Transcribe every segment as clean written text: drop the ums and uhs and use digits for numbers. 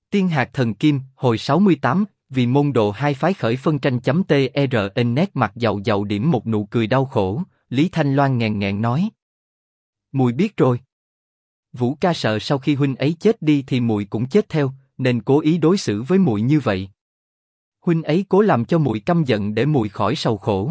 Tiên hạt thần kim, hồi 68, vì môn đồ hai phái khởi phân tranh. Tr nét mặt giàu giàu điểm một nụ cười đau khổ, Lý Thanh Loan nghẹn nghẹn nói. Mùi biết rồi. Vũ ca sợ sau khi huynh ấy chết đi thì muội cũng chết theo, nên cố ý đối xử với muội như vậy. Huynh ấy cố làm cho muội căm giận để muội khỏi sầu khổ.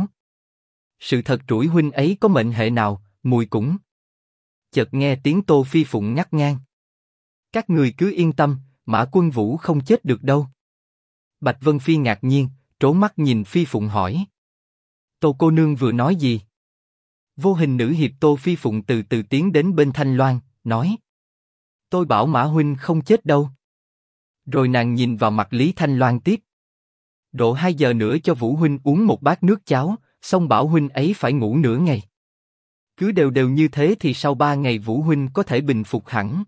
Sự thật rủi huynh ấy có mệnh hệ nào, muội cũng. Chợt nghe tiếng Tô Phi Phụng ngắt ngang. Các người cứ yên tâm, Mã Quân Vũ không chết được đâu. Bạch Vân Phi ngạc nhiên, trố mắt nhìn Phi Phụng hỏi. Tô cô nương vừa nói gì? Vô hình nữ hiệp Tô Phi Phụng từ từ tiến đến bên Thanh Loan, nói. Tôi bảo Mã huynh không chết đâu. Rồi nàng nhìn vào mặt Lý Thanh Loan tiếp. Độ 2 giờ nữa cho Vũ huynh uống một bát nước cháo, xong bảo huynh ấy phải ngủ nửa ngày. Cứ đều đều như thế thì sau 3 ngày Vũ huynh có thể bình phục hẳn.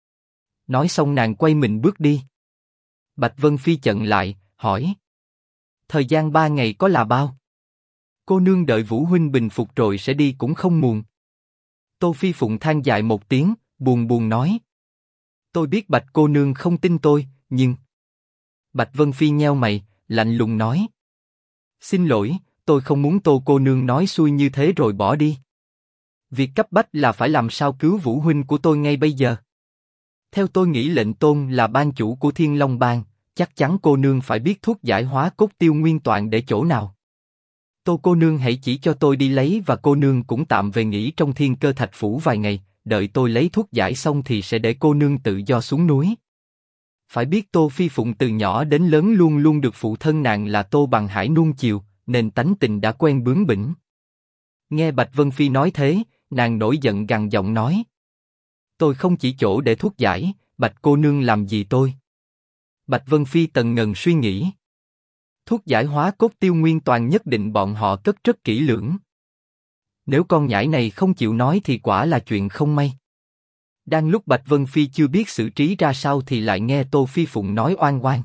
Nói xong nàng quay mình bước đi. Bạch Vân Phi chận lại, hỏi. Thời gian 3 ngày có là bao? Cô nương đợi Vũ huynh bình phục rồi sẽ đi cũng không muộn. Tô Phi Phụng than dài một tiếng, buồn buồn nói. Tôi biết Bạch cô nương không tin tôi, nhưng... Bạch Vân Phi nheo mày, lạnh lùng nói. Xin lỗi, tôi không muốn Tô cô nương nói xuôi như thế rồi bỏ đi. Việc cấp bách là phải làm sao cứu Vũ huynh của tôi ngay bây giờ. Theo tôi nghĩ lệnh tôn là ban chủ của Thiên Long Bang, chắc chắn cô nương phải biết thuốc giải hóa cốt tiêu nguyên toạn để chỗ nào. Tô cô nương hãy chỉ cho tôi đi lấy và cô nương cũng tạm về nghỉ trong Thiên Cơ Thạch Phủ vài ngày, đợi tôi lấy thuốc giải xong thì sẽ để cô nương tự do xuống núi. Phải biết Tô Phi Phụng từ nhỏ đến lớn luôn luôn được phụ thân nàng là Tô Bằng Hải nuông chiều, nên tánh tình đã quen bướng bỉnh. Nghe Bạch Vân Phi nói thế, nàng nổi giận gằn giọng nói. Tôi không chỉ chỗ để thuốc giải, Bạch cô nương làm gì tôi? Bạch Vân Phi tần ngần suy nghĩ. Thuốc giải hóa cốt tiêu nguyên toàn nhất định bọn họ cất rất kỹ lưỡng. Nếu con nhãi này không chịu nói thì quả là chuyện không may. Đang lúc Bạch Vân Phi chưa biết xử trí ra sao thì lại nghe Tô Phi Phụng nói oan oan.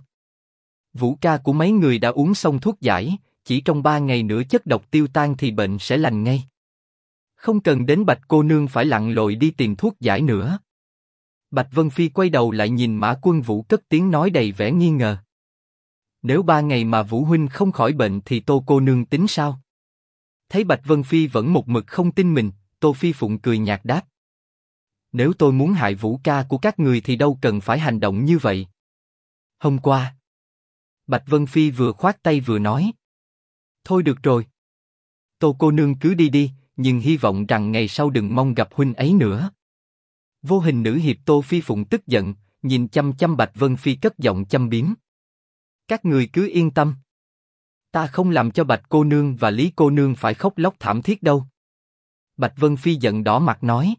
Vũ ca của mấy người đã uống xong thuốc giải, chỉ trong 3 ngày nữa chất độc tiêu tan thì bệnh sẽ lành ngay. Không cần đến Bạch cô nương phải lặn lội đi tìm thuốc giải nữa. Bạch Vân Phi quay đầu lại nhìn Mã Quân Vũ cất tiếng nói đầy vẻ nghi ngờ. Nếu 3 ngày mà Vũ huynh không khỏi bệnh thì Tô cô nương tính sao? Thấy Bạch Vân Phi vẫn một mực không tin mình, Tô Phi Phụng cười nhạt đáp. Nếu tôi muốn hại Vũ ca của các người thì đâu cần phải hành động như vậy. Hôm qua, Bạch Vân Phi vừa khoát tay vừa nói. Thôi được rồi. Tô cô nương cứ đi đi, nhưng hy vọng rằng ngày sau đừng mong gặp huynh ấy nữa. Vô hình nữ hiệp Tô Phi Phụng tức giận, nhìn chăm chăm Bạch Vân Phi cất giọng châm biếm. Các người cứ yên tâm. Ta không làm cho Bạch cô nương và Lý cô nương phải khóc lóc thảm thiết đâu. Bạch Vân Phi giận đỏ mặt nói.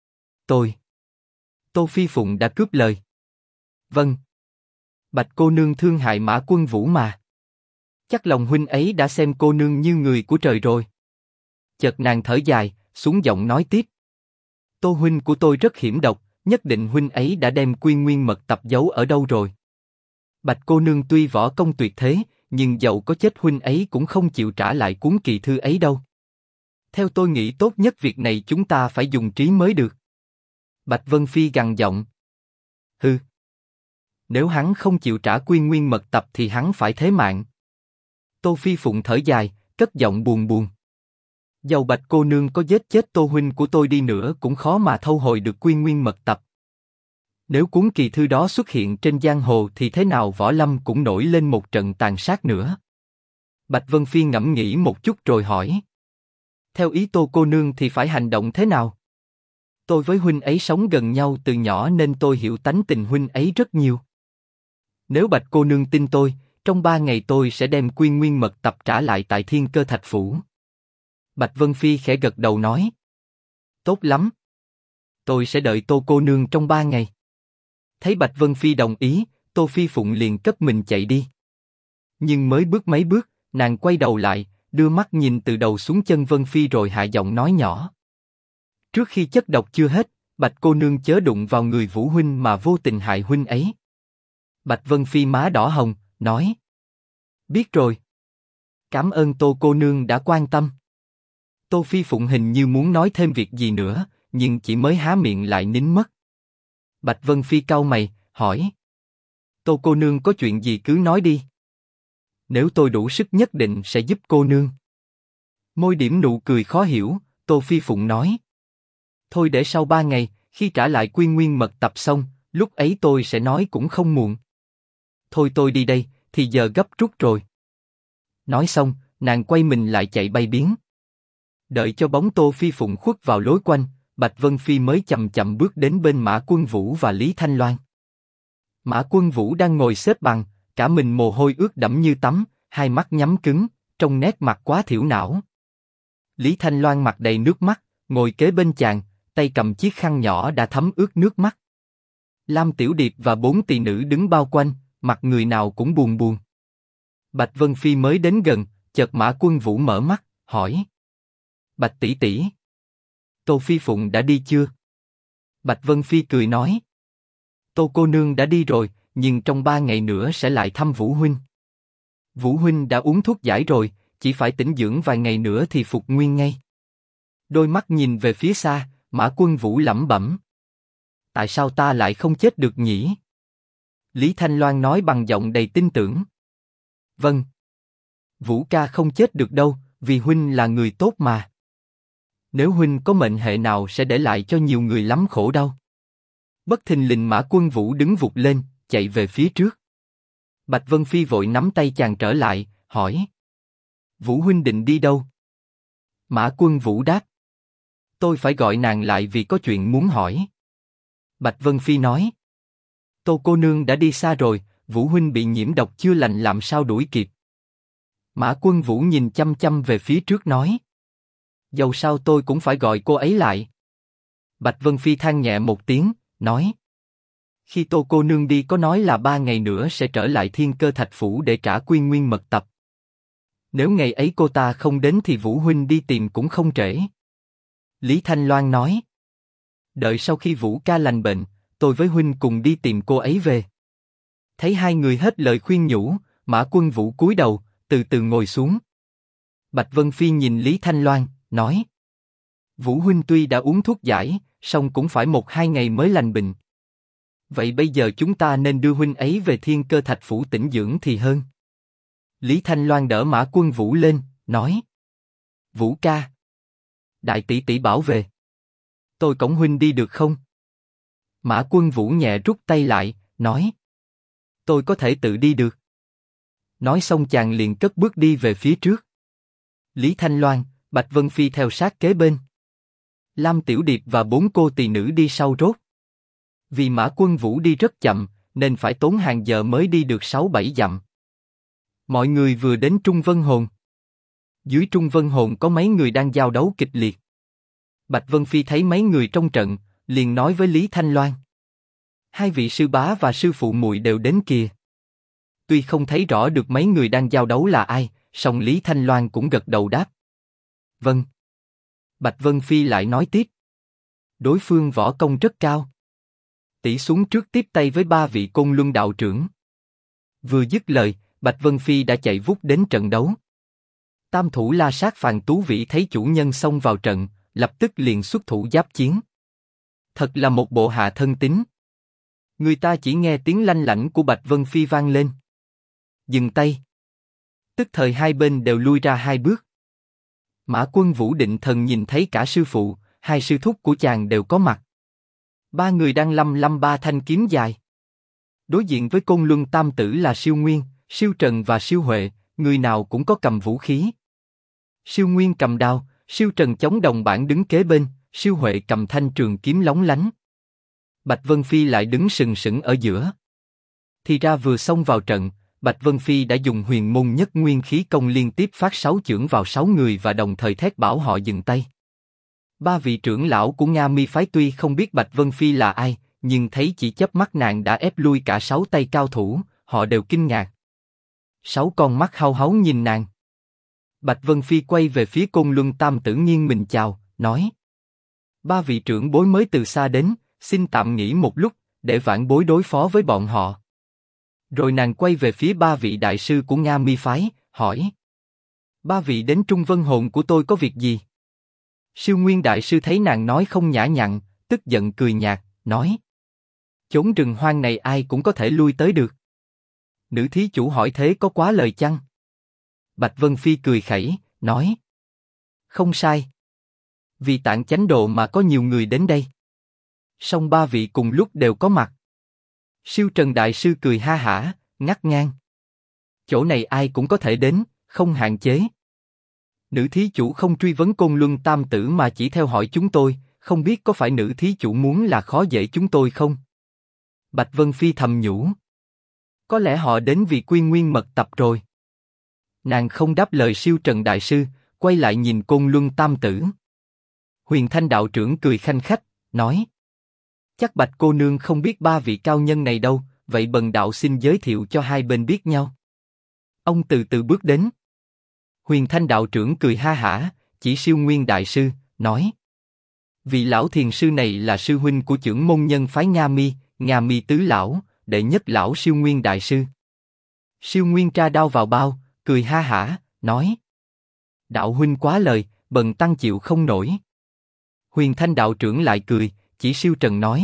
Tô Phi Phụng đã cướp lời. Vâng. Bạch cô nương thương hại Mã Quân Vũ mà. Chắc lòng huynh ấy đã xem cô nương như người của trời rồi. Chợt nàng thở dài, xuống giọng nói tiếp. Tô huynh của tôi rất hiểm độc, nhất định huynh ấy đã đem Quy Nguyên mật tập giấu ở đâu rồi. Bạch cô nương tuy võ công tuyệt thế, nhưng dẫu có chết huynh ấy cũng không chịu trả lại cuốn kỳ thư ấy đâu. Theo tôi nghĩ tốt nhất việc này chúng ta phải dùng trí mới được. Bạch Vân Phi gằn giọng. Hừ. Nếu hắn không chịu trả Quy Nguyên mật tập thì hắn phải thế mạng. Tô Phi Phụng thở dài, cất giọng buồn buồn. Dầu Bạch cô nương có giết chết Tô huynh của tôi đi nữa cũng khó mà thâu hồi được Quy Nguyên mật tập. Nếu cuốn kỳ thư đó xuất hiện trên giang hồ thì thế nào võ lâm cũng nổi lên một trận tàn sát nữa. Bạch Vân Phi ngẫm nghĩ một chút rồi hỏi. Theo ý Tô cô nương thì phải hành động thế nào? Tôi với huynh ấy sống gần nhau từ nhỏ nên tôi hiểu tánh tình huynh ấy rất nhiều. Nếu Bạch cô nương tin tôi, trong 3 ngày tôi sẽ đem Quy Nguyên mật tập trả lại tại Thiên Cơ Thạch Phủ. Bạch Vân Phi khẽ gật đầu nói. Tốt lắm. Tôi sẽ đợi Tô cô nương trong 3 ngày. Thấy Bạch Vân Phi đồng ý, Tô Phi Phụng liền cất mình chạy đi. Nhưng mới bước mấy bước, nàng quay đầu lại, đưa mắt nhìn từ đầu xuống chân Vân Phi rồi hạ giọng nói nhỏ. Trước khi chất độc chưa hết, Bạch cô nương chớ đụng vào người Vũ huynh mà vô tình hại huynh ấy. Bạch Vân Phi má đỏ hồng, nói. Biết rồi. Cảm ơn Tô cô nương đã quan tâm. Tô Phi Phụng hình như muốn nói thêm việc gì nữa, nhưng chỉ mới há miệng lại nín mất. Bạch Vân Phi cau mày, hỏi. Tô cô nương có chuyện gì cứ nói đi. Nếu tôi đủ sức nhất định sẽ giúp cô nương. Môi điểm nụ cười khó hiểu, Tô Phi Phụng nói. Thôi để sau 3 ngày, khi trả lại Quy Nguyên mật tập xong, lúc ấy tôi sẽ nói cũng không muộn. Thôi tôi đi đây, thì giờ gấp rút rồi. Nói xong, nàng quay mình lại chạy bay biến. Đợi cho bóng Tô Phi Phụng khuất vào lối quanh, Bạch Vân Phi mới chậm chậm bước đến bên Mã Quân Vũ và Lý Thanh Loan. Mã Quân Vũ đang ngồi xếp bằng, cả mình mồ hôi ướt đẫm như tắm, hai mắt nhắm cứng, trông nét mặt quá thiểu não. Lý Thanh Loan mặt đầy nước mắt, ngồi kế bên chàng, tay cầm chiếc khăn nhỏ đã thấm ướt nước mắt. Lam Tiểu Điệp và 4 tỳ nữ đứng bao quanh, mặt người nào cũng buồn buồn. Bạch Vân Phi mới đến gần, chợt Mã Quân Vũ mở mắt, hỏi: Bạch tỷ tỷ, Tô Phi Phụng đã đi chưa? Bạch Vân Phi cười nói: Tô cô nương đã đi rồi, nhưng trong 3 ngày nữa sẽ lại thăm Vũ huynh. Vũ huynh đã uống thuốc giải rồi, chỉ phải tĩnh dưỡng vài ngày nữa thì phục nguyên ngay. Đôi mắt nhìn về phía xa, Mã Quân Vũ lẩm bẩm: Tại sao ta lại không chết được nhỉ? Lý Thanh Loan nói bằng giọng đầy tin tưởng: Vâng. Vũ ca không chết được đâu, vì huynh là người tốt mà. Nếu huynh có mệnh hệ nào sẽ để lại cho nhiều người lắm khổ đau. Bất thình lình Mã Quân Vũ đứng vụt lên, chạy về phía trước. Bạch Vân Phi vội nắm tay chàng trở lại, hỏi: Vũ huynh định đi đâu? Mã Quân Vũ đáp: Tôi phải gọi nàng lại vì có chuyện muốn hỏi. Bạch Vân Phi nói: Tô cô nương đã đi xa rồi, Vũ huynh bị nhiễm độc chưa lành làm sao đuổi kịp. Mã Quân Vũ nhìn chăm chăm về phía trước nói: Dầu sao tôi cũng phải gọi cô ấy lại. Bạch Vân Phi than nhẹ một tiếng, nói: Khi Tô cô nương đi có nói là 3 ngày nữa sẽ trở lại Thiên Cơ Thạch Phủ để trả Quy Nguyên mật tập. Nếu ngày ấy cô ta không đến thì Vũ huynh đi tìm cũng không trễ. Lý Thanh Loan nói: Đợi sau khi Vũ ca lành bệnh, tôi với huynh cùng đi tìm cô ấy về. Thấy hai người hết lời khuyên nhủ, Mã Quân Vũ cúi đầu, từ từ ngồi xuống. Bạch Vân Phi nhìn Lý Thanh Loan, nói: Vũ huynh tuy đã uống thuốc giải, song cũng phải 1-2 ngày mới lành bệnh. Vậy bây giờ chúng ta nên đưa huynh ấy về Thiên Cơ Thạch Phủ tĩnh dưỡng thì hơn. Lý Thanh Loan đỡ Mã Quân Vũ lên, nói: Vũ ca, đại tỷ tỷ bảo về. Tôi cõng huynh đi được không? Mã Quân Vũ nhẹ rút tay lại, nói: Tôi có thể tự đi được. Nói xong chàng liền cất bước đi về phía trước. Lý Thanh Loan, Bạch Vân Phi theo sát kế bên. Lam Tiểu Điệp và 4 cô tỳ nữ đi sau rốt. Vì Mã Quân Vũ đi rất chậm, nên phải tốn hàng giờ mới đi được 6-7 dặm. Mọi người vừa đến Trung Vân Hồn. Dưới Trung Vân Hồn có mấy người đang giao đấu kịch liệt. Bạch Vân Phi thấy mấy người trong trận, liền nói với Lý Thanh Loan: Hai vị sư bá và sư phụ muội đều đến kìa. Tuy không thấy rõ được mấy người đang giao đấu là ai, song Lý Thanh Loan cũng gật đầu đáp: Vâng. Bạch Vân Phi lại nói tiếp: Đối phương võ công rất cao. Tỷ xuống trước tiếp tay với 3 vị Côn Luân đạo trưởng. Vừa dứt lời, Bạch Vân Phi đã chạy vút đến trận đấu. Tam thủ La Sát Phàn Tú Vĩ thấy chủ nhân xông vào trận, lập tức liền xuất thủ giáp chiến. Thật là một bộ hạ thân tín. Người ta chỉ nghe tiếng lanh lảnh của Bạch Vân Phi vang lên. Dừng tay. Tức thời hai bên đều lui ra 2 bước. Mã Quân Vũ định thần nhìn thấy cả sư phụ, 2 sư thúc của chàng đều có mặt. 3 người đang lăm 3 thanh kiếm dài. Đối diện với Côn Luân tam tử là Siêu Nguyên, Siêu Trần và Siêu Huệ, người nào cũng có cầm vũ khí. Siêu Nguyên cầm đao, Siêu Trần chống đồng bản đứng kế bên, Siêu Huệ cầm thanh trường kiếm lóng lánh. Bạch Vân Phi lại đứng sừng sững ở giữa. Thì ra vừa xông vào trận, Bạch Vân Phi đã dùng Huyền Môn Nhất Nguyên khí công liên tiếp phát 6 chưởng vào 6 người và đồng thời thét bảo họ dừng tay. 3 vị trưởng lão của Nga Mi phái tuy không biết Bạch Vân Phi là ai, nhưng thấy chỉ chớp mắt nàng đã ép lui cả 6 tay cao thủ, họ đều kinh ngạc. 6 con mắt hau háu nhìn nàng. Bạch Vân Phi quay về phía Côn Luân tam tử nghiêng mình chào, nói: 3 vị trưởng bối mới từ xa đến, xin tạm nghỉ một lúc, để vãn bối đối phó với bọn họ. Rồi nàng quay về phía 3 vị đại sư của Nga Mi phái, hỏi: 3 vị đến Trung Vân Hồn của tôi có việc gì? Siêu Nguyên đại sư thấy nàng nói không nhã nhặn, tức giận cười nhạt, nói: Chốn rừng hoang này ai cũng có thể lui tới được. Nữ thí chủ hỏi thế có quá lời chăng? Bạch Vân Phi cười khẩy, nói. Không sai. Vì Tạng Chánh Độ mà có nhiều người đến đây. Song ba vị cùng lúc đều có mặt. Siêu Trần Đại Sư cười ha hả, ngắt ngang. Chỗ này ai cũng có thể đến, không hạn chế. Nữ thí chủ không truy vấn Côn Luân Tam Tử mà chỉ theo hỏi chúng tôi, không biết có phải nữ thí chủ muốn là khó dễ chúng tôi không? Bạch Vân Phi thầm nhủ. Có lẽ họ đến vì quy nguyên mật tập rồi. Nàng không đáp lời Siêu Trần Đại Sư, quay lại nhìn Côn Luân Tam Tử. Huyền Thanh đạo trưởng cười khanh khách, nói. Chắc Bạch cô nương không biết ba vị cao nhân này đâu, vậy bần đạo xin giới thiệu cho hai bên biết nhau. Ông từ từ bước đến. Huyền Thanh đạo trưởng cười ha hả, chỉ Siêu Nguyên Đại Sư, nói. Vị lão thiền sư này là sư huynh của trưởng môn nhân phái Nga Mi tứ lão, đệ nhất lão Siêu Nguyên Đại Sư. Siêu Nguyên tra đao vào bao, cười ha hả, nói. Đạo huynh quá lời, bần tăng chịu không nổi. Huyền Thanh đạo trưởng lại cười, chỉ Siêu Trần nói.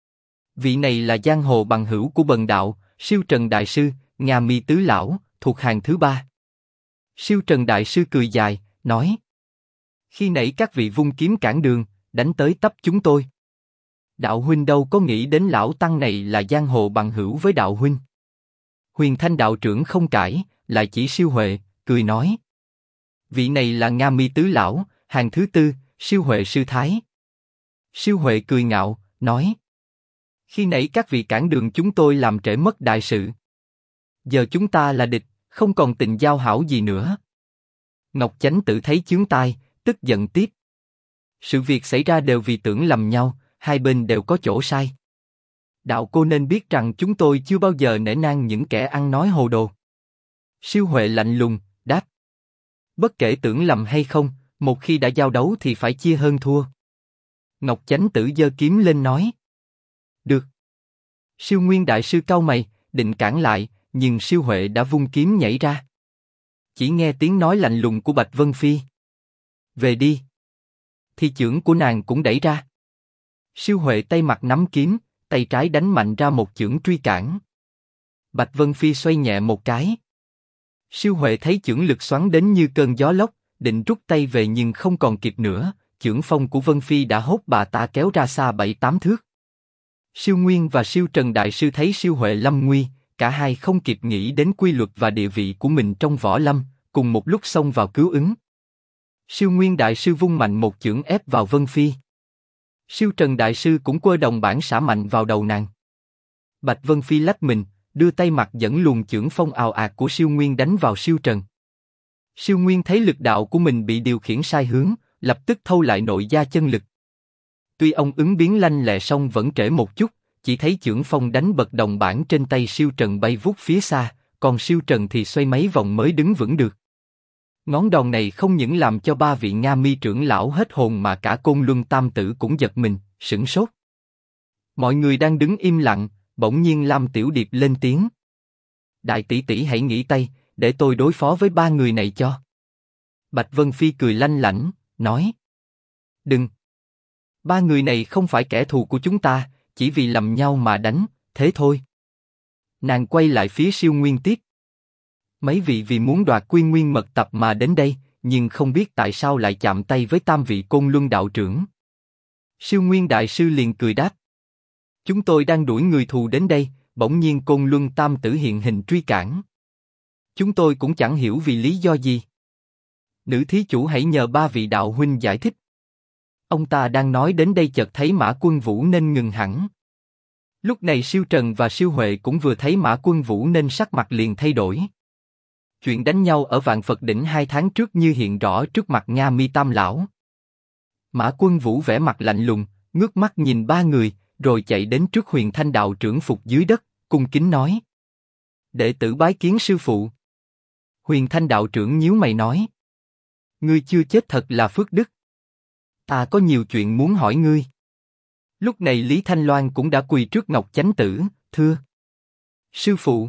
Vị này là giang hồ bằng hữu của bần đạo, Siêu Trần Đại Sư, Nga Mi tứ lão, thuộc hàng thứ ba. Siêu Trần Đại Sư cười dài, nói. Khi nãy các vị vung kiếm cản đường, đánh tới tấp chúng tôi. Đạo huynh đâu có nghĩ đến lão tăng này là giang hồ bằng hữu với đạo huynh. Huyền Thanh đạo trưởng không cãi, lại chỉ Siêu Huệ, cười nói. Vị này là Nga Mi tứ lão, hàng thứ tư, Siêu Huệ sư thái. Siêu Huệ cười ngạo, nói. Khi nãy các vị cản đường chúng tôi làm trễ mất đại sự. Giờ chúng ta là địch, không còn tình giao hảo gì nữa. Ngọc Chánh Tử thấy chướng tai, tức giận tiếp. Sự việc xảy ra đều vì tưởng lầm nhau, hai bên đều có chỗ sai. Đạo cô nên biết rằng chúng tôi chưa bao giờ nể nang những kẻ ăn nói hồ đồ. Siêu Huệ lạnh lùng, đáp. Bất kể tưởng lầm hay không, một khi đã giao đấu thì phải chia hơn thua. Ngọc Chánh Tử giơ kiếm lên nói. Được. Siêu Nguyên Đại Sư cau mày, định cản lại, nhưng Siêu Huệ đã vung kiếm nhảy ra. Chỉ nghe tiếng nói lạnh lùng của Bạch Vân Phi. Về đi. Thì chưởng của nàng cũng đẩy ra. Siêu Huệ tay mặt nắm kiếm, tay trái đánh mạnh ra một chưởng truy cản. Bạch Vân Phi xoay nhẹ một cái. Siêu Huệ thấy chưởng lực xoắn đến như cơn gió lốc, định rút tay về nhưng không còn kịp nữa, chưởng phong của Vân Phi đã hốt bà ta kéo ra xa 7-8 thước. Siêu Nguyên và Siêu Trần Đại Sư thấy Siêu Huệ lâm nguy, cả hai không kịp nghĩ đến quy luật và địa vị của mình trong võ lâm, cùng một lúc xông vào cứu ứng. Siêu Nguyên Đại Sư vung mạnh một chưởng ép vào Vân Phi. Siêu Trần Đại Sư cũng quơ đồng bản xả mạnh vào đầu nàng. Bạch Vân Phi lách mình, đưa tay mặt dẫn luồng chưởng phong ào ạt của Siêu Nguyên đánh vào Siêu Trần. Siêu Nguyên thấy lực đạo của mình bị điều khiển sai hướng, lập tức thâu lại nội gia chân lực. Tuy ông ứng biến lanh lẹ song vẫn trễ một chút, chỉ thấy chưởng phong đánh bật đồng bản trên tay Siêu Trần bay vút phía xa, còn Siêu Trần thì xoay mấy vòng mới đứng vững được. Ngón đòn này không những làm cho ba vị Nga Mi trưởng lão hết hồn mà cả Côn Luân Tam Tử cũng giật mình, sửng sốt. Mọi người đang đứng im lặng, bỗng nhiên Lam Tiểu Điệp lên tiếng. Đại tỷ tỷ hãy nghỉ tay, để tôi đối phó với ba người này cho. Bạch Vân Phi cười lanh lảnh, nói. Đừng. Ba người này không phải kẻ thù của chúng ta, chỉ vì lầm nhau mà đánh, thế thôi. Nàng quay lại phía Siêu Nguyên tiếp. Mấy vị vì muốn đoạt quy nguyên mật tập mà đến đây, nhưng không biết tại sao lại chạm tay với tam vị Côn Luân đạo trưởng. Siêu Nguyên Đại Sư liền cười đáp. Chúng tôi đang đuổi người thù đến đây, bỗng nhiên Côn Luân Tam Tử hiện hình truy cản. Chúng tôi cũng chẳng hiểu vì lý do gì. Nữ thí chủ hãy nhờ ba vị đạo huynh giải thích. Ông ta đang nói đến đây chợt thấy Mã Quân Vũ nên ngừng hẳn. Lúc này Siêu Trần và Siêu Huệ cũng vừa thấy Mã Quân Vũ nên sắc mặt liền thay đổi. Chuyện đánh nhau ở Vạn Phật Đỉnh 2 tháng trước như hiện rõ trước mặt Nga Mi Tam lão. Mã Quân Vũ vẻ mặt lạnh lùng, ngước mắt nhìn ba người, rồi chạy đến trước Huyền Thanh đạo trưởng phục dưới đất, cung kính nói: đệ tử bái kiến sư phụ. Huyền Thanh đạo trưởng nhíu mày nói: ngươi chưa chết thật là phước đức. Ta có nhiều chuyện muốn hỏi ngươi. Lúc này Lý Thanh Loan cũng đã quỳ trước Ngọc Chánh Tử, thưa sư phụ.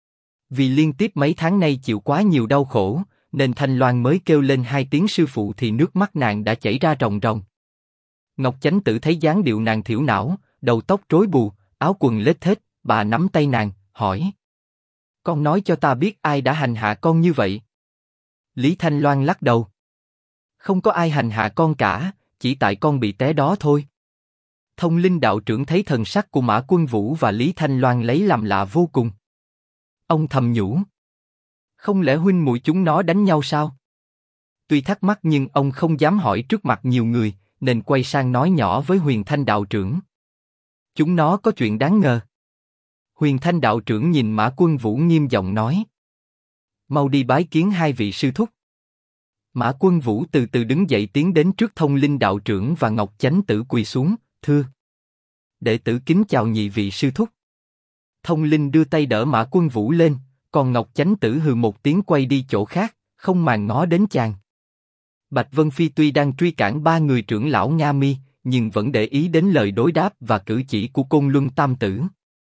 Vì liên tiếp mấy tháng nay chịu quá nhiều đau khổ, nên Thanh Loan mới kêu lên 2 tiếng sư phụ thì nước mắt nàng đã chảy ra ròng ròng. Ngọc Chánh Tử thấy dáng điệu nàng thiểu não, đầu tóc rối bù, áo quần lết thết, bà nắm tay nàng, hỏi: Con nói cho ta biết ai đã hành hạ con như vậy. Lý Thanh Loan lắc đầu. Không có ai hành hạ con cả, chỉ tại con bị té đó thôi. Thông Linh đạo trưởng thấy thần sắc của Mã Quân Vũ và Lý Thanh Loan lấy làm lạ vô cùng. Ông thầm nhủ. Không lẽ huynh muội chúng nó đánh nhau sao? Tuy thắc mắc nhưng ông không dám hỏi trước mặt nhiều người, nên quay sang nói nhỏ với Huyền Thanh đạo trưởng. Chúng nó có chuyện đáng ngờ. Huyền Thanh đạo trưởng nhìn Mã Quân Vũ nghiêm giọng nói. Mau đi bái kiến hai vị sư thúc. Mã Quân Vũ từ từ đứng dậy tiến đến trước Thông Linh đạo trưởng và Ngọc Chánh Tử quỳ xuống, thưa. Đệ tử kính chào nhị vị sư thúc. Thông Linh đưa tay đỡ Mã Quân Vũ lên, còn Ngọc Chánh Tử hừ một tiếng quay đi chỗ khác, không màng ngó đến chàng. Bạch Vân Phi tuy đang truy cản ba người trưởng lão Nga Mi, nhưng vẫn để ý đến lời đối đáp và cử chỉ của Côn Luân Tam Tử.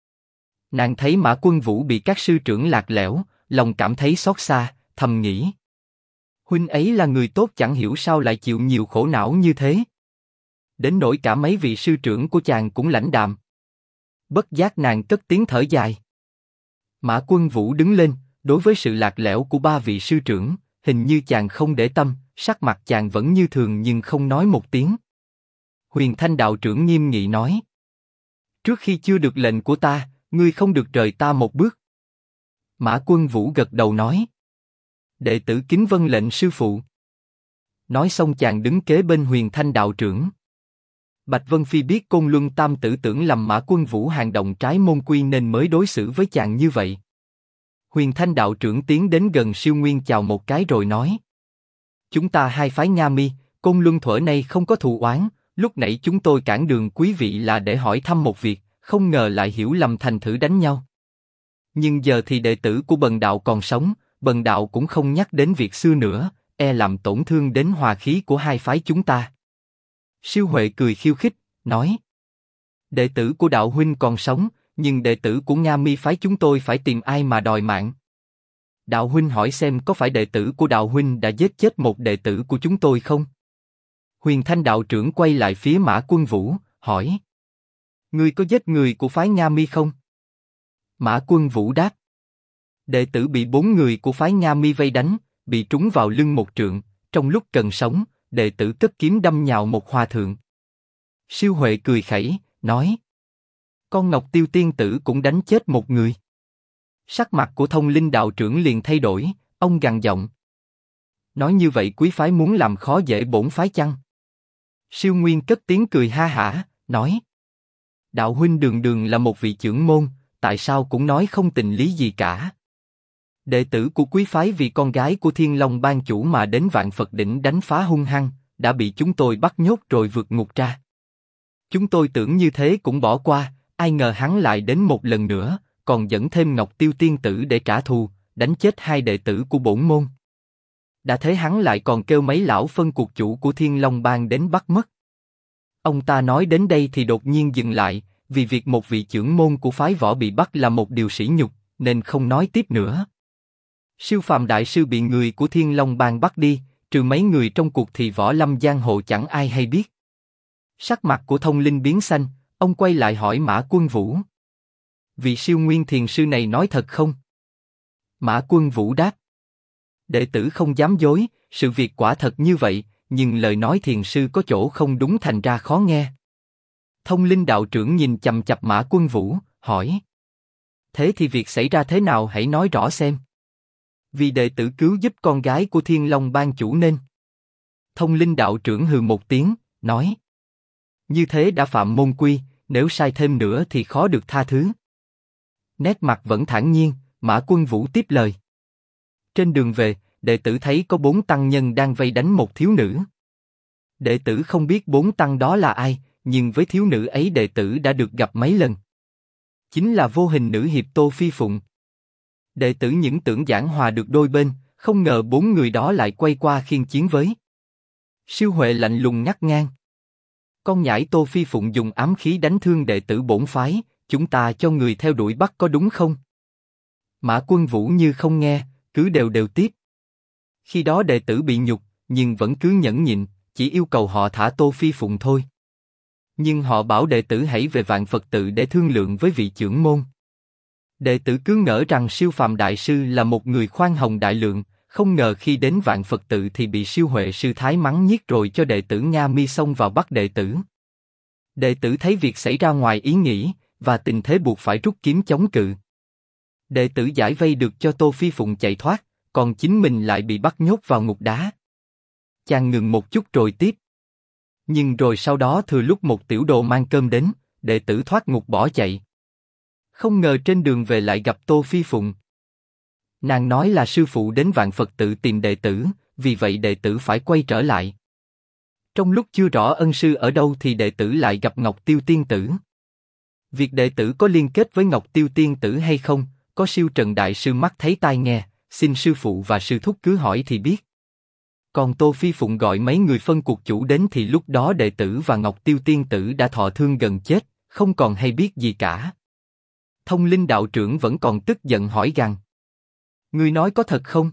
Nàng thấy Mã Quân Vũ bị các sư trưởng lạc lẽo, lòng cảm thấy xót xa, thầm nghĩ. Huynh ấy là người tốt chẳng hiểu sao lại chịu nhiều khổ não như thế. Đến nỗi cả mấy vị sư trưởng của chàng cũng lãnh đạm. Bất giác nàng cất tiếng thở dài. Mã Quân Vũ đứng lên, đối với sự lạc lẽo của ba vị sư trưởng, hình như chàng không để tâm, sắc mặt chàng vẫn như thường nhưng không nói một tiếng. Huyền Thanh đạo trưởng nghiêm nghị nói. Trước khi chưa được lệnh của ta, ngươi không được rời ta một bước. Mã Quân Vũ gật đầu nói. Đệ tử kính vâng lệnh sư phụ. Nói xong chàng đứng kế bên Huyền Thanh đạo trưởng. Bạch Vân Phi biết Côn Luân Tam Tử tưởng lầm Mã Quân Vũ hành động trái môn quy nên mới đối xử với chàng như vậy. Huyền Thanh đạo trưởng tiến đến gần Siêu Nguyên chào một cái rồi nói. Chúng ta hai phái Nga Mi, Côn Luân thuở nay không có thù oán, lúc nãy chúng tôi cản đường quý vị là để hỏi thăm một việc, không ngờ lại hiểu lầm thành thử đánh nhau. Nhưng giờ thì đệ tử của Bần đạo còn sống, Bần đạo cũng không nhắc đến việc xưa nữa, e làm tổn thương đến hòa khí của hai phái chúng ta. Siêu Huệ cười khiêu khích, nói. Đệ tử của đạo huynh còn sống, nhưng đệ tử của Nga Mi phái chúng tôi phải tìm ai mà đòi mạng. Đạo huynh hỏi xem có phải đệ tử của đạo huynh đã giết chết một đệ tử của chúng tôi không? Huyền Thanh đạo trưởng quay lại phía Mã Quân Vũ, hỏi. Ngươi có giết người của phái Nga Mi không? Mã Quân Vũ đáp. Đệ tử bị 4 người của phái Nga Mi vây đánh, bị trúng vào lưng một trượng, trong lúc cần sống, đệ tử cất kiếm đâm nhào một hòa thượng. Siêu Huệ cười khẩy, nói. Con Ngọc Tiêu tiên tử cũng đánh chết một người. Sắc mặt của Thông Linh đạo trưởng liền thay đổi, ông gằn giọng. Nói như vậy quý phái muốn làm khó dễ bổn phái chăng? Siêu Nguyên cất tiếng cười ha hả, nói. Đạo huynh đường đường là một vị trưởng môn, tại sao cũng nói không tình lý gì cả? Đệ tử của quý phái vì con gái của Thiên Long Ban chủ mà đến Vạn Phật Đỉnh đánh phá hung hăng, đã bị chúng tôi bắt nhốt rồi vượt ngục ra. Chúng tôi tưởng như thế cũng bỏ qua, ai ngờ hắn lại đến một lần nữa, còn dẫn thêm Ngọc Tiêu tiên tử để trả thù, đánh chết hai đệ tử của bổn môn. Đã thế hắn lại còn kêu mấy lão phân cuộc chủ của Thiên Long Bang đến bắt mất. Ông ta nói đến đây thì đột nhiên dừng lại, vì việc một vị trưởng môn của phái võ bị bắt là một điều sỉ nhục, nên không nói tiếp nữa. Siêu phàm đại sư bị người của Thiên Long Bang bắt đi, trừ mấy người trong cuộc thì võ lâm giang hồ chẳng ai hay biết. Sắc mặt của Thông Linh biến xanh, ông quay lại hỏi Mã Quân Vũ. Vị Siêu Nguyên thiền sư này nói thật không? Mã Quân Vũ đáp. Đệ tử không dám dối, sự việc quả thật như vậy, nhưng lời nói thiền sư có chỗ không đúng thành ra khó nghe. Thông Linh đạo trưởng nhìn chằm chằm Mã Quân Vũ, hỏi. Thế thì việc xảy ra thế nào hãy nói rõ xem. Vì đệ tử cứu giúp con gái của Thiên Long Ban chủ nên. Thông Linh đạo trưởng hừ một tiếng, nói. Như thế đã phạm môn quy, nếu sai thêm nữa thì khó được tha thứ. Nét mặt vẫn thản nhiên, Mã Quân Vũ tiếp lời. Trên đường về, đệ tử thấy có 4 tăng nhân đang vây đánh một thiếu nữ. Đệ tử không biết 4 tăng đó là ai, nhưng với thiếu nữ ấy đệ tử đã được gặp mấy lần. Chính là vô hình nữ hiệp Tô Phi Phụng. Đệ tử những tưởng giảng hòa được đôi bên, không ngờ 4 người đó lại quay qua khiên chiến với. Siêu Huệ lạnh lùng ngắt ngang. Con nhãi Tô Phi Phụng dùng ám khí đánh thương đệ tử bổn phái, chúng ta cho người theo đuổi bắt có đúng không? Mã Quân Vũ như không nghe, cứ đều đều tiếp. Khi đó đệ tử bị nhục, nhưng vẫn cứ nhẫn nhịn, chỉ yêu cầu họ thả Tô Phi Phụng thôi. Nhưng họ bảo đệ tử hãy về Vạn Phật tự để thương lượng với vị trưởng môn. Đệ tử cứ ngỡ rằng Siêu Phàm Đại Sư là một người khoan hồng đại lượng, không ngờ khi đến Vạn Phật Tự thì bị Siêu Huệ Sư Thái mắng nhiếc rồi cho đệ tử Nga Mi xông vào bắt đệ tử. Đệ tử thấy việc xảy ra ngoài ý nghĩ, và tình thế buộc phải rút kiếm chống cự. Đệ tử giải vây được cho Tô Phi Phụng chạy thoát, còn chính mình lại bị bắt nhốt vào ngục đá. Chàng ngừng một chút rồi tiếp. Nhưng rồi sau đó thừa lúc một tiểu đồ mang cơm đến, đệ tử thoát ngục bỏ chạy. Không ngờ trên đường về lại gặp Tô Phi Phụng. Nàng nói là sư phụ đến Vạn Phật Tự tìm đệ tử, vì vậy đệ tử phải quay trở lại. Trong lúc chưa rõ ân sư ở đâu thì đệ tử lại gặp Ngọc Tiêu Tiên Tử. Việc đệ tử có liên kết với Ngọc Tiêu Tiên Tử hay không, có Siêu Trần Đại Sư mắt thấy tai nghe, xin sư phụ và sư thúc cứ hỏi thì biết. Còn Tô Phi Phụng gọi mấy người phân cuộc chủ đến thì lúc đó đệ tử và Ngọc Tiêu Tiên Tử đã thọ thương gần chết, không còn hay biết gì cả. Thông Linh đạo trưởng vẫn còn tức giận hỏi rằng: ngươi nói có thật không?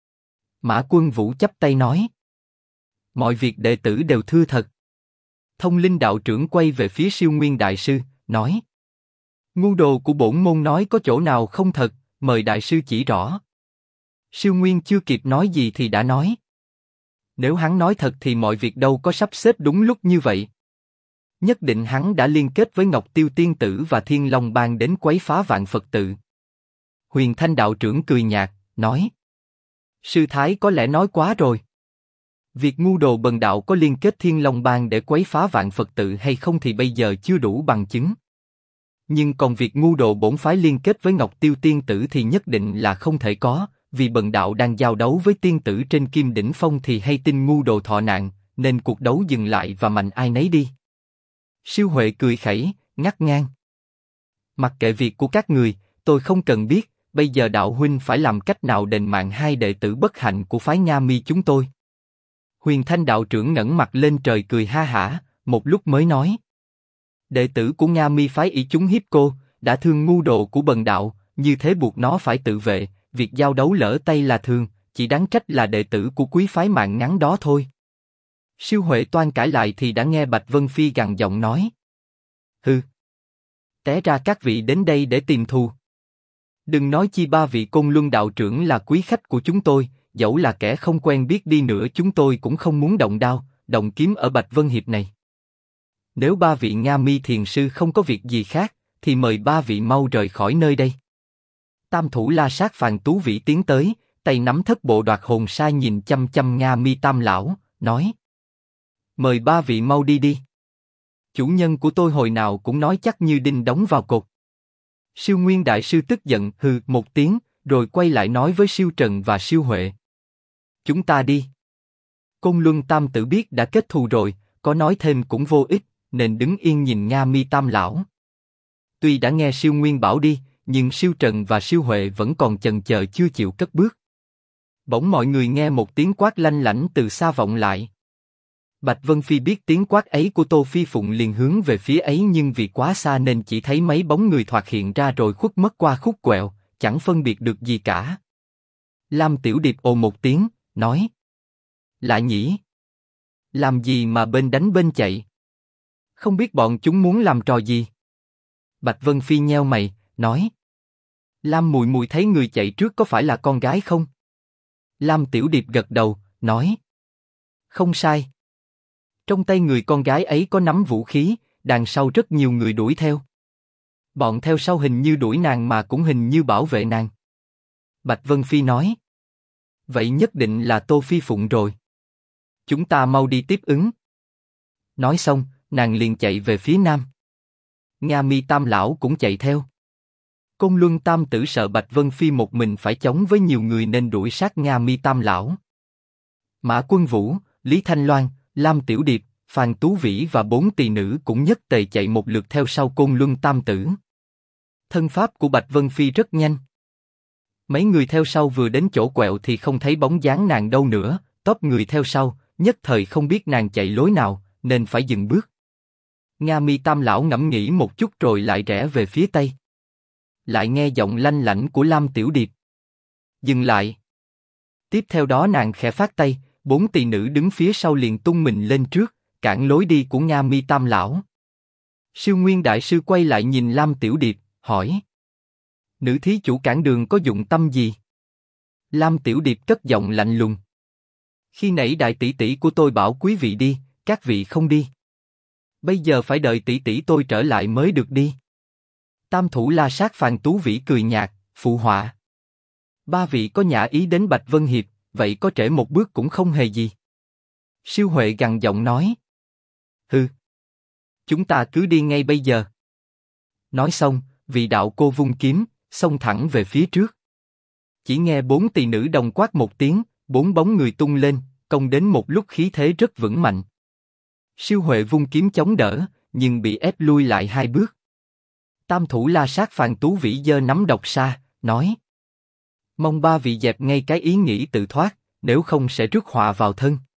Mã Quân Vũ chắp tay nói: mọi việc đệ tử đều thưa thật. Thông Linh đạo trưởng quay về phía Siêu Nguyên Đại Sư, nói: ngu đồ của bổn môn nói có chỗ nào không thật, mời đại sư chỉ rõ. Siêu Nguyên chưa kịp nói gì thì đã nói: nếu hắn nói thật thì mọi việc đâu có sắp xếp đúng lúc như vậy. Nhất định hắn đã liên kết với Ngọc Tiêu Tiên Tử và Thiên Long Bang đến quấy phá Vạn Phật Tự. Huyền Thanh đạo trưởng cười nhạt, nói: sư thái có lẽ nói quá rồi. Việc ngu đồ bần đạo có liên kết Thiên Long Bang để quấy phá Vạn Phật Tự hay không thì bây giờ chưa đủ bằng chứng. Nhưng còn việc ngu đồ bổn phái liên kết với Ngọc Tiêu Tiên Tử thì nhất định là không thể có, vì bần đạo đang giao đấu với tiên tử trên Kim Đỉnh Phong thì hay tin ngu đồ thọ nạn, nên cuộc đấu dừng lại và mạnh ai nấy đi. Siêu Huệ cười khẩy, ngắt ngang: mặc kệ việc của các người, tôi không cần biết. Bây giờ đạo huynh phải làm cách nào đền mạng hai đệ tử bất hạnh của phái Nga Mi chúng tôi. Huyền Thanh đạo trưởng ngẩng mặt lên trời cười ha hả, một lúc mới nói: đệ tử của Nga Mi phái ỷ chúng hiếp cô, đã thương ngu đồ của bần đạo, như thế buộc nó phải tự vệ. Việc giao đấu lỡ tay là thường, chỉ đáng trách là đệ tử của quý phái mạng ngắn đó thôi. Siêu Huệ toan cãi lại thì đã nghe Bạch Vân Phi gằn giọng nói: hừ, té ra các vị đến đây để tìm thù. Đừng nói chi ba vị Côn Luân đạo trưởng là quý khách của chúng tôi, dẫu là kẻ không quen biết đi nữa chúng tôi cũng không muốn động đao, động kiếm ở Bạch Vân Hiệp này. Nếu ba vị Nga Mi thiền sư không có việc gì khác, thì mời ba vị mau rời khỏi nơi đây. Tam thủ La Sát Phàn Tú Vĩ tiến tới, tay nắm thất bộ đoạt hồn sai nhìn chăm chăm Nga Mi Tam lão, nói: mời ba vị mau đi đi. Chủ nhân của tôi hồi nào cũng nói chắc như đinh đóng vào cột. Siêu Nguyên Đại Sư tức giận hừ một tiếng, rồi quay lại nói với Siêu Trần và Siêu Huệ: chúng ta đi. Côn Luân Tam tử biết đã kết thù rồi, có nói thêm cũng vô ích, nên đứng yên nhìn Nga Mi Tam lão. Tuy đã nghe Siêu Nguyên bảo đi, nhưng Siêu Trần và Siêu Huệ vẫn còn chần chờ chưa chịu cất bước. Bỗng mọi người nghe một tiếng quát lanh lảnh từ xa vọng lại. Bạch Vân Phi biết tiếng quát ấy của Tô Phi Phụng liền hướng về phía ấy, nhưng vì quá xa nên chỉ thấy mấy bóng người thoạt hiện ra rồi khuất mất qua khúc quẹo, chẳng phân biệt được gì cả. Lam Tiểu Điệp ồ một tiếng, nói: lạ nhỉ, làm gì mà bên đánh bên chạy? Không biết bọn chúng muốn làm trò gì? Bạch Vân Phi nheo mày, nói: Lam mùi mùi thấy người chạy trước có phải là con gái không? Lam Tiểu Điệp gật đầu, nói: không sai. Trong tay người con gái ấy có nắm vũ khí, đằng sau rất nhiều người đuổi theo. Bọn theo sau hình như đuổi nàng mà cũng hình như bảo vệ nàng. Bạch Vân Phi nói: vậy nhất định là Tô Phi Phụng rồi. Chúng ta mau đi tiếp ứng. Nói xong, nàng liền chạy về phía nam. Nga Mi Tam lão cũng chạy theo. Côn Luân Tam tử sợ Bạch Vân Phi một mình phải chống với nhiều người nên đuổi sát Nga Mi Tam lão. Mã Quân Vũ, Lý Thanh Loan, Lam Tiểu Điệp, Phàn Tú Vĩ và 4 tỳ nữ cũng nhất tề chạy một lượt theo sau Côn Luân Tam tử. Thân pháp của Bạch Vân Phi rất nhanh. Mấy người theo sau vừa đến chỗ quẹo thì không thấy bóng dáng nàng đâu nữa, tốp người theo sau, nhất thời không biết nàng chạy lối nào, nên phải dừng bước. Nga Mi Tam lão ngẫm nghĩ một chút rồi lại rẽ về phía tây. Lại nghe giọng lanh lảnh của Lam Tiểu Điệp: dừng lại. Tiếp theo đó nàng khẽ phát tay, 4 tỳ nữ đứng phía sau liền tung mình lên trước, cản lối đi của Nga Mi Tam lão. Siêu Nguyên Đại Sư quay lại nhìn Lam Tiểu Điệp, hỏi: Nữ thí chủ cản đường có dụng tâm gì? Lam Tiểu Điệp cất giọng lạnh lùng. Khi nãy đại tỷ tỷ của tôi bảo quý vị đi, các vị không đi. Bây giờ phải đợi tỷ tỷ tôi trở lại mới được đi. Tam thủ la sát Phàn Tú Vĩ cười nhạt, phụ họa. Ba vị có nhã ý đến Bạch Vân Hiệp, vậy có trễ một bước cũng không hề gì. Siêu Huệ gằn giọng nói. Hừ. Chúng ta cứ đi ngay bây giờ. Nói xong, vị đạo cô vung kiếm, xông thẳng về phía trước. Chỉ nghe 4 tỳ nữ đồng quát một tiếng, 4 bóng người tung lên, công đến một lúc khí thế rất vững mạnh. Siêu Huệ vung kiếm chống đỡ, nhưng bị ép lui lại 2 bước. Tam thủ la sát Phàn Tú Vĩ giơ nắm độc sa, nói. Mong ba vị dẹp ngay cái ý nghĩ tự thoát, nếu không sẽ rước họa vào thân.